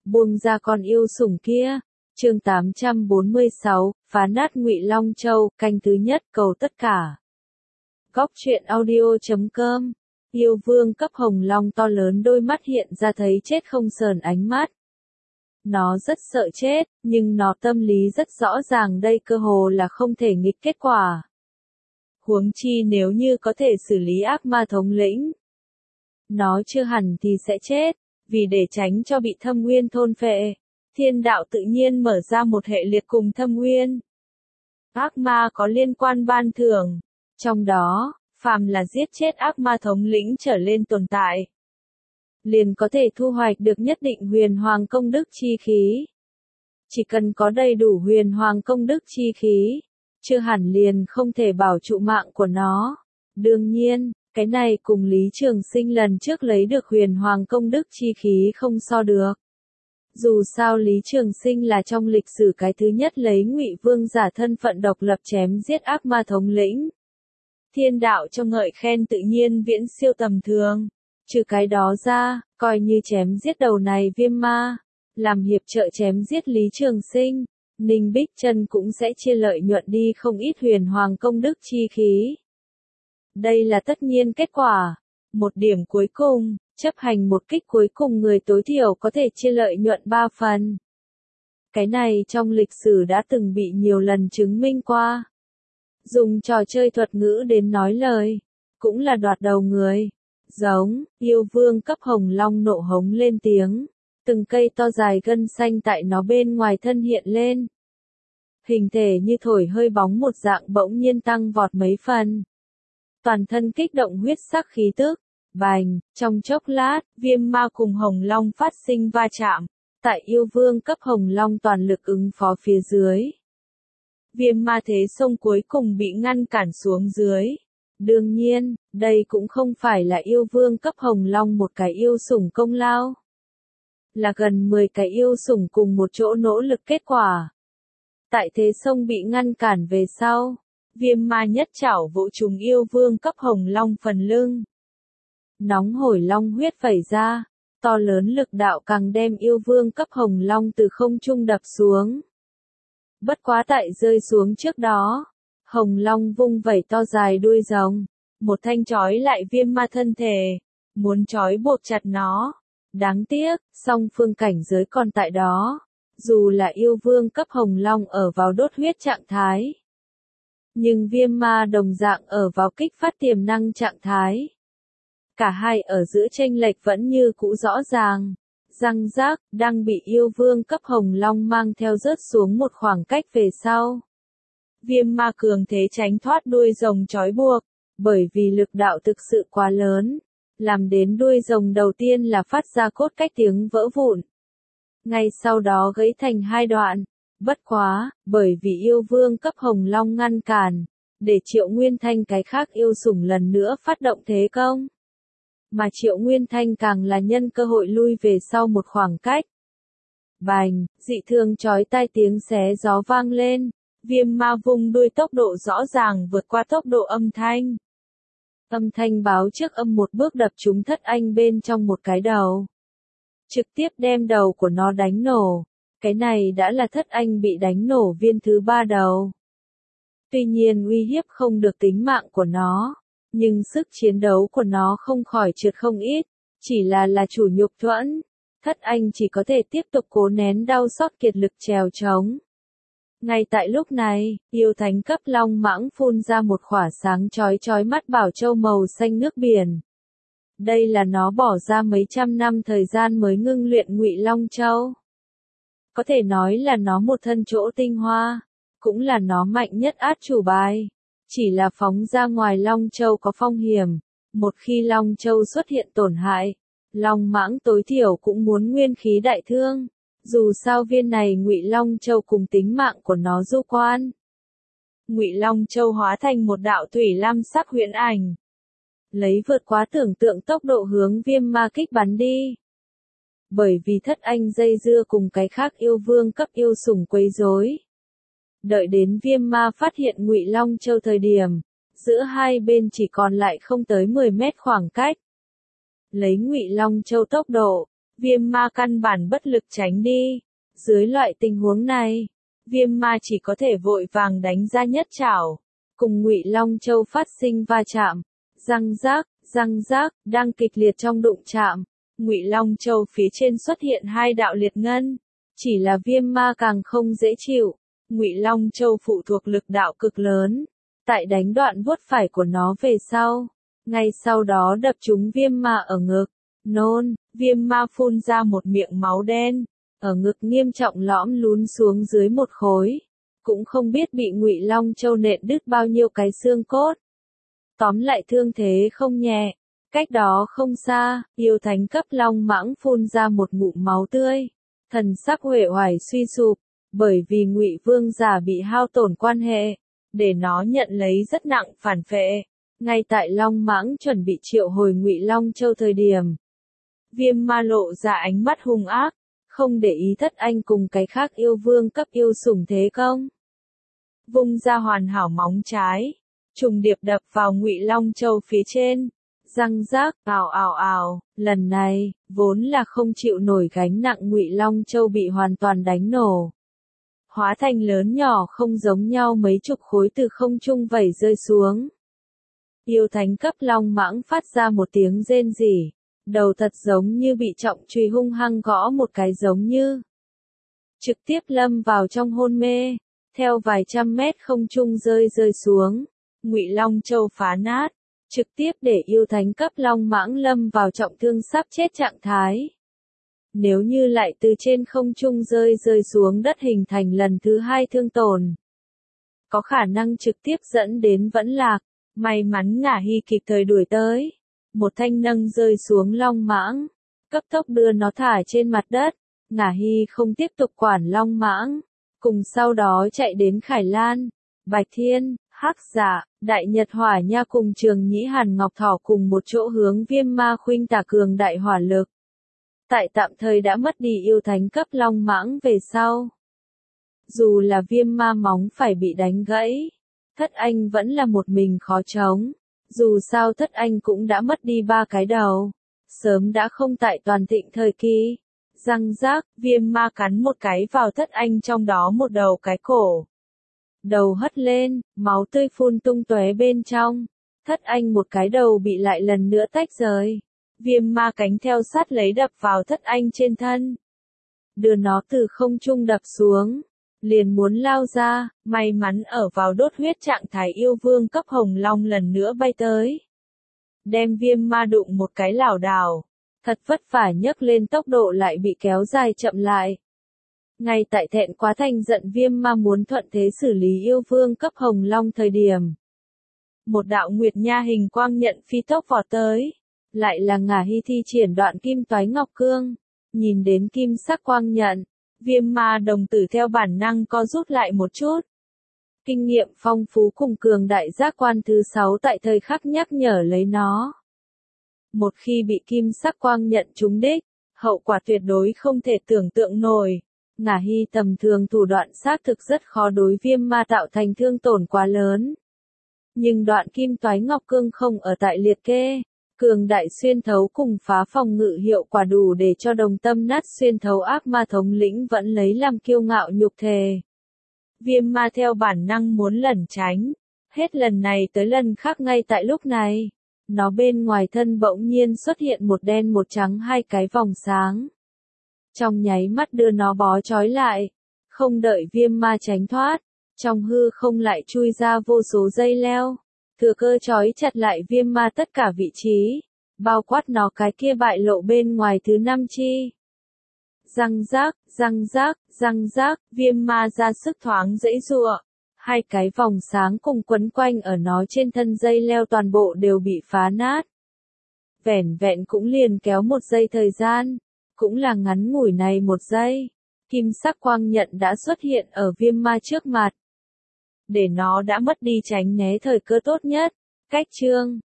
buông ra con yêu sủng kia. Chương 846, phá nát Ngụy Long Châu, canh thứ nhất, cầu tất cả. Góc truyện audio.com. Yêu vương cấp hồng long to lớn đôi mắt hiện ra thấy chết không sờn ánh mắt. Nó rất sợ chết, nhưng nó tâm lý rất rõ ràng đây cơ hồ là không thể nghịch kết quả. Huống chi nếu như có thể xử lý ác ma thống lĩnh, nó chưa hẳn thì sẽ chết, vì để tránh cho bị Thâm Uyên thôn phệ, thiên đạo tự nhiên mở ra một hệ liệt cùng Thâm Uyên. Ác ma có liên quan ban thưởng, trong đó, phàm là giết chết ác ma thống lĩnh trở lên tồn tại, liền có thể thu hoạch được nhất định huyền hoàng công đức chi khí. Chỉ cần có đầy đủ huyền hoàng công đức chi khí, chưa hẳn liền không thể bảo trụ mạng của nó. Đương nhiên, cái này cùng Lý Trường Sinh lần trước lấy được huyền hoàng công đức chi khí không so được. Dù sao Lý Trường Sinh là trong lịch sử cái thứ nhất lấy Ngụy Vương giả thân phận độc lập chém giết ác ma thống lĩnh. Thiên đạo cho ngợi khen tự nhiên viễn siêu tầm thường. Trừ cái đó ra, coi như chém giết đầu này viêm ma, làm hiệp trợ chém giết Lý Trường Sinh, Ninh Bích Trân cũng sẽ chia lợi nhuận đi không ít huyền hoàng công đức chi khí. Đây là tất nhiên kết quả. Một điểm cuối cùng, chấp hành một kích cuối cùng người tối thiểu có thể chia lợi nhuận 3 phần. Cái này trong lịch sử đã từng bị nhiều lần chứng minh qua. Dùng trò chơi thuật ngữ đến nói lời, cũng là đoạt đầu người. Giống, yêu vương cấp hồng long nộ hống lên tiếng, từng cây to dài gân xanh tại nó bên ngoài thân hiện lên. Hình thể như thổi hơi bóng một dạng bỗng nhiên tăng vọt mấy phần. Toàn thân kích động huyết sắc khí tức, bành, trong chốc lát, viêm ma cùng hồng long phát sinh va chạm, tại yêu vương cấp hồng long toàn lực ứng phó phía dưới. Viêm ma thế sông cuối cùng bị ngăn cản xuống dưới. Đương nhiên, đây cũng không phải là yêu vương cấp hồng long một cái yêu sủng công lao. Là gần 10 cái yêu sủng cùng một chỗ nỗ lực kết quả. Tại thế sông bị ngăn cản về sau, viêm ma nhất chảo vỗ trùng yêu vương cấp hồng long phần lưng. Nóng hổi long huyết vẩy ra, to lớn lực đạo càng đem yêu vương cấp hồng long từ không trung đập xuống. Bất quá tại rơi xuống trước đó, hồng long vung vẩy to dài đuôi rồng, một thanh trói lại viêm ma thân thể, muốn trói buộc chặt nó. Đáng tiếc, song phương cảnh giới còn tại đó, dù là yêu vương cấp hồng long ở vào đốt huyết trạng thái, nhưng viêm ma đồng dạng ở vào kích phát tiềm năng trạng thái. Cả hai ở giữa chênh lệch vẫn như cũ rõ ràng. Răng rác, đang bị yêu vương cấp hồng long mang theo rớt xuống một khoảng cách về sau. Viêm ma cường thế tránh thoát đuôi rồng trói buộc, bởi vì lực đạo thực sự quá lớn, làm đến đuôi rồng đầu tiên là phát ra cốt cách tiếng vỡ vụn. Ngay sau đó gãy thành hai đoạn. Bất quá, bởi vì yêu vương cấp hồng long ngăn cản, để Triệu Nguyên Thanh cái khác yêu sủng lần nữa phát động thế công. Mà Triệu Nguyên Thanh càng là nhân cơ hội lui về sau một khoảng cách. Bành, dị thường chói tai tiếng xé gió vang lên, viêm ma vung đuôi tốc độ rõ ràng vượt qua tốc độ âm thanh. Âm thanh báo trước âm một bước đập trúng Thất Anh bên trong một cái đầu. Trực tiếp đem đầu của nó đánh nổ. Cái này đã là Thất Anh bị đánh nổ viên thứ 3 đầu. Tuy nhiên uy hiếp không được tính mạng của nó, nhưng sức chiến đấu của nó không khỏi trượt không ít, chỉ là chủ nhục thuẫn. Thất Anh chỉ có thể tiếp tục cố nén đau xót kiệt lực trèo trống. Ngay tại lúc này, yêu thánh cấp long mãng phun ra một khỏa sáng chói mắt bảo châu màu xanh nước biển. Đây là nó bỏ ra mấy trăm năm thời gian mới ngưng luyện Ngụy Long Châu. Có thể nói là nó một thân chỗ tinh hoa, cũng là nó mạnh nhất át chủ bài. Chỉ là phóng ra ngoài Long Châu có phong hiểm, một khi Long Châu xuất hiện tổn hại, Long mãng tối thiểu cũng muốn nguyên khí đại thương. Dù sao viên này Ngụy Long Châu cùng tính mạng của nó du quan. Ngụy Long Châu hóa thành một đạo thủy lam sắc huyễn ảnh, lấy vượt quá tưởng tượng tốc độ hướng viêm ma kích bắn đi. Bởi vì Thất Anh dây dưa cùng cái khác yêu vương cấp yêu sủng quấy rối. Đợi đến viêm ma phát hiện Ngụy Long Châu thời điểm, giữa hai bên chỉ còn lại không tới 10 mét khoảng cách. Lấy Ngụy Long Châu tốc độ, Viêm ma căn bản bất lực tránh đi. Dưới loại tình huống này, Viêm ma chỉ có thể vội vàng đánh ra nhất trảo, cùng Ngụy Long Châu phát sinh va chạm. Răng rác, đang kịch liệt trong đụng chạm. Ngụy Long Châu phía trên xuất hiện hai đạo liệt ngân. Chỉ là Viêm ma càng không dễ chịu. Ngụy Long Châu phụ thuộc lực đạo cực lớn. Tại đánh đoạn vuốt phải của nó về sau. Ngay sau đó đập trúng Viêm ma ở ngực. Nôn, Viêm ma phun ra một miệng máu đen. Ở ngực nghiêm trọng lõm lún xuống dưới một khối. Cũng không biết bị Ngụy Long Châu nện đứt bao nhiêu cái xương cốt. Tóm lại thương thế không nhẹ. Cách đó không xa, yêu thánh cấp long mãng phun ra một ngụm máu tươi. Thần sắc uể oải suy sụp, bởi vì Ngụy Vương giả bị hao tổn quan hệ, để nó nhận lấy rất nặng phản phệ. Ngay tại long mãng chuẩn bị triệu hồi Ngụy Long Châu thời điểm, Viêm ma lộ ra ánh mắt hung ác, không để ý Thất Anh cùng cái khác yêu vương cấp yêu sủng thế công. Vung ra hoàn hảo móng trái, trùng điệp đập vào Ngụy Long Châu phía trên. Răng rác, ào, lần này, vốn là không chịu nổi gánh nặng Ngụy Long Châu bị hoàn toàn đánh nổ. Hóa thành lớn nhỏ không giống nhau mấy chục khối từ không trung vẩy rơi xuống. Yêu thánh cấp long mãng phát ra một tiếng rên rỉ, đầu thật giống như bị trọng chùy hung hăng gõ một cái giống như. Trực tiếp lâm vào trong hôn mê, theo vài trăm mét không trung rơi xuống. Ngụy Long Châu phá nát. Trực tiếp để yêu thánh cấp long mãng lâm vào trọng thương sắp chết trạng thái. Nếu như lại từ trên không trung rơi xuống đất hình thành lần thứ hai thương tổn, có khả năng trực tiếp dẫn đến vẫn lạc. May mắn Ngả Hy kịp thời đuổi tới. Một thanh nâng rơi xuống long mãng, cấp tốc đưa nó thả trên mặt đất. Ngả Hy không tiếp tục quản long mãng, cùng sau đó chạy đến Khải Lan, Bạch Thiên, Hắc Dạ, Đại Nhật Hỏa Nha cùng Trường Nhĩ Hàn Ngọc Thỏ cùng một chỗ hướng Viêm ma khuynh tả cường đại hỏa lực. Tại tạm thời đã mất đi yêu thánh cấp long mãng về sau. Dù là Viêm ma móng phải bị đánh gãy, Thất Anh vẫn là một mình khó chống. Dù sao Thất Anh cũng đã mất đi 3 cái đầu, sớm đã không tại toàn thịnh thời kỳ. Răng rác, Viêm ma cắn một cái vào Thất Anh, trong đó một đầu cái cổ. Đầu hất lên, máu tươi phun tung tóe bên trong. Thất Anh một cái đầu bị lại lần nữa tách rời. Viêm ma cánh theo sát lấy đập vào Thất Anh trên thân. Đưa nó từ không trung đập xuống. Liền muốn lao ra, may mắn ở vào đốt huyết trạng thái yêu vương cấp hồng long lần nữa bay tới. Đem Viêm ma đụng một cái lảo đảo. Thật vất vả nhấc lên, tốc độ lại bị kéo dài chậm lại. Ngay tại thẹn quá thành giận Viêm ma muốn thuận thế xử lý yêu vương cấp hồng long thời điểm. Một đạo nguyệt nha hình quang nhận phi tốc vọt tới. Lại là Ngả Hy thi triển đoạn kim toái ngọc cương. Nhìn đến kim sắc quang nhận, Viêm ma đồng tử theo bản năng co rút lại một chút. Kinh nghiệm phong phú cùng cường đại giác quan thứ 6 tại thời khắc nhắc nhở lấy nó. Một khi bị kim sắc quang nhận trúng đích, hậu quả tuyệt đối không thể tưởng tượng nổi. Ngả Hy tầm thường thủ đoạn xác thực rất khó đối Viêm ma tạo thành thương tổn quá lớn. Nhưng đoạn kim toái ngọc cương không ở tại liệt kê. Cường đại xuyên thấu cùng phá phòng ngự hiệu quả đủ để cho đồng tâm nát xuyên thấu ác ma thống lĩnh vẫn lấy làm kiêu ngạo nhục thề. Viêm ma theo bản năng muốn lẩn tránh. Hết lần này tới lần khác ngay tại lúc này. Nó bên ngoài thân bỗng nhiên xuất hiện một đen một trắng hai cái vòng sáng. Trong nháy mắt đưa nó bó trói lại. Không đợi Viêm ma tránh thoát. Trong hư không lại chui ra vô số dây leo. Thừa cơ trói chặt lại Viêm ma tất cả vị trí. Bao quát nó cái kia bại lộ bên ngoài thứ 5 chi. Răng rác, Viêm ma ra sức thoáng giãy giụa. Hai cái vòng sáng cùng quấn quanh ở nó trên thân dây leo toàn bộ đều bị phá nát. Vẻn vẹn cũng liền kéo một giây thời gian. Cũng là ngắn ngủi này một giây. Kim sắc quang nhận đã xuất hiện ở Viêm ma trước mặt. Để nó đã mất đi tránh né thời cơ tốt nhất. Cách chương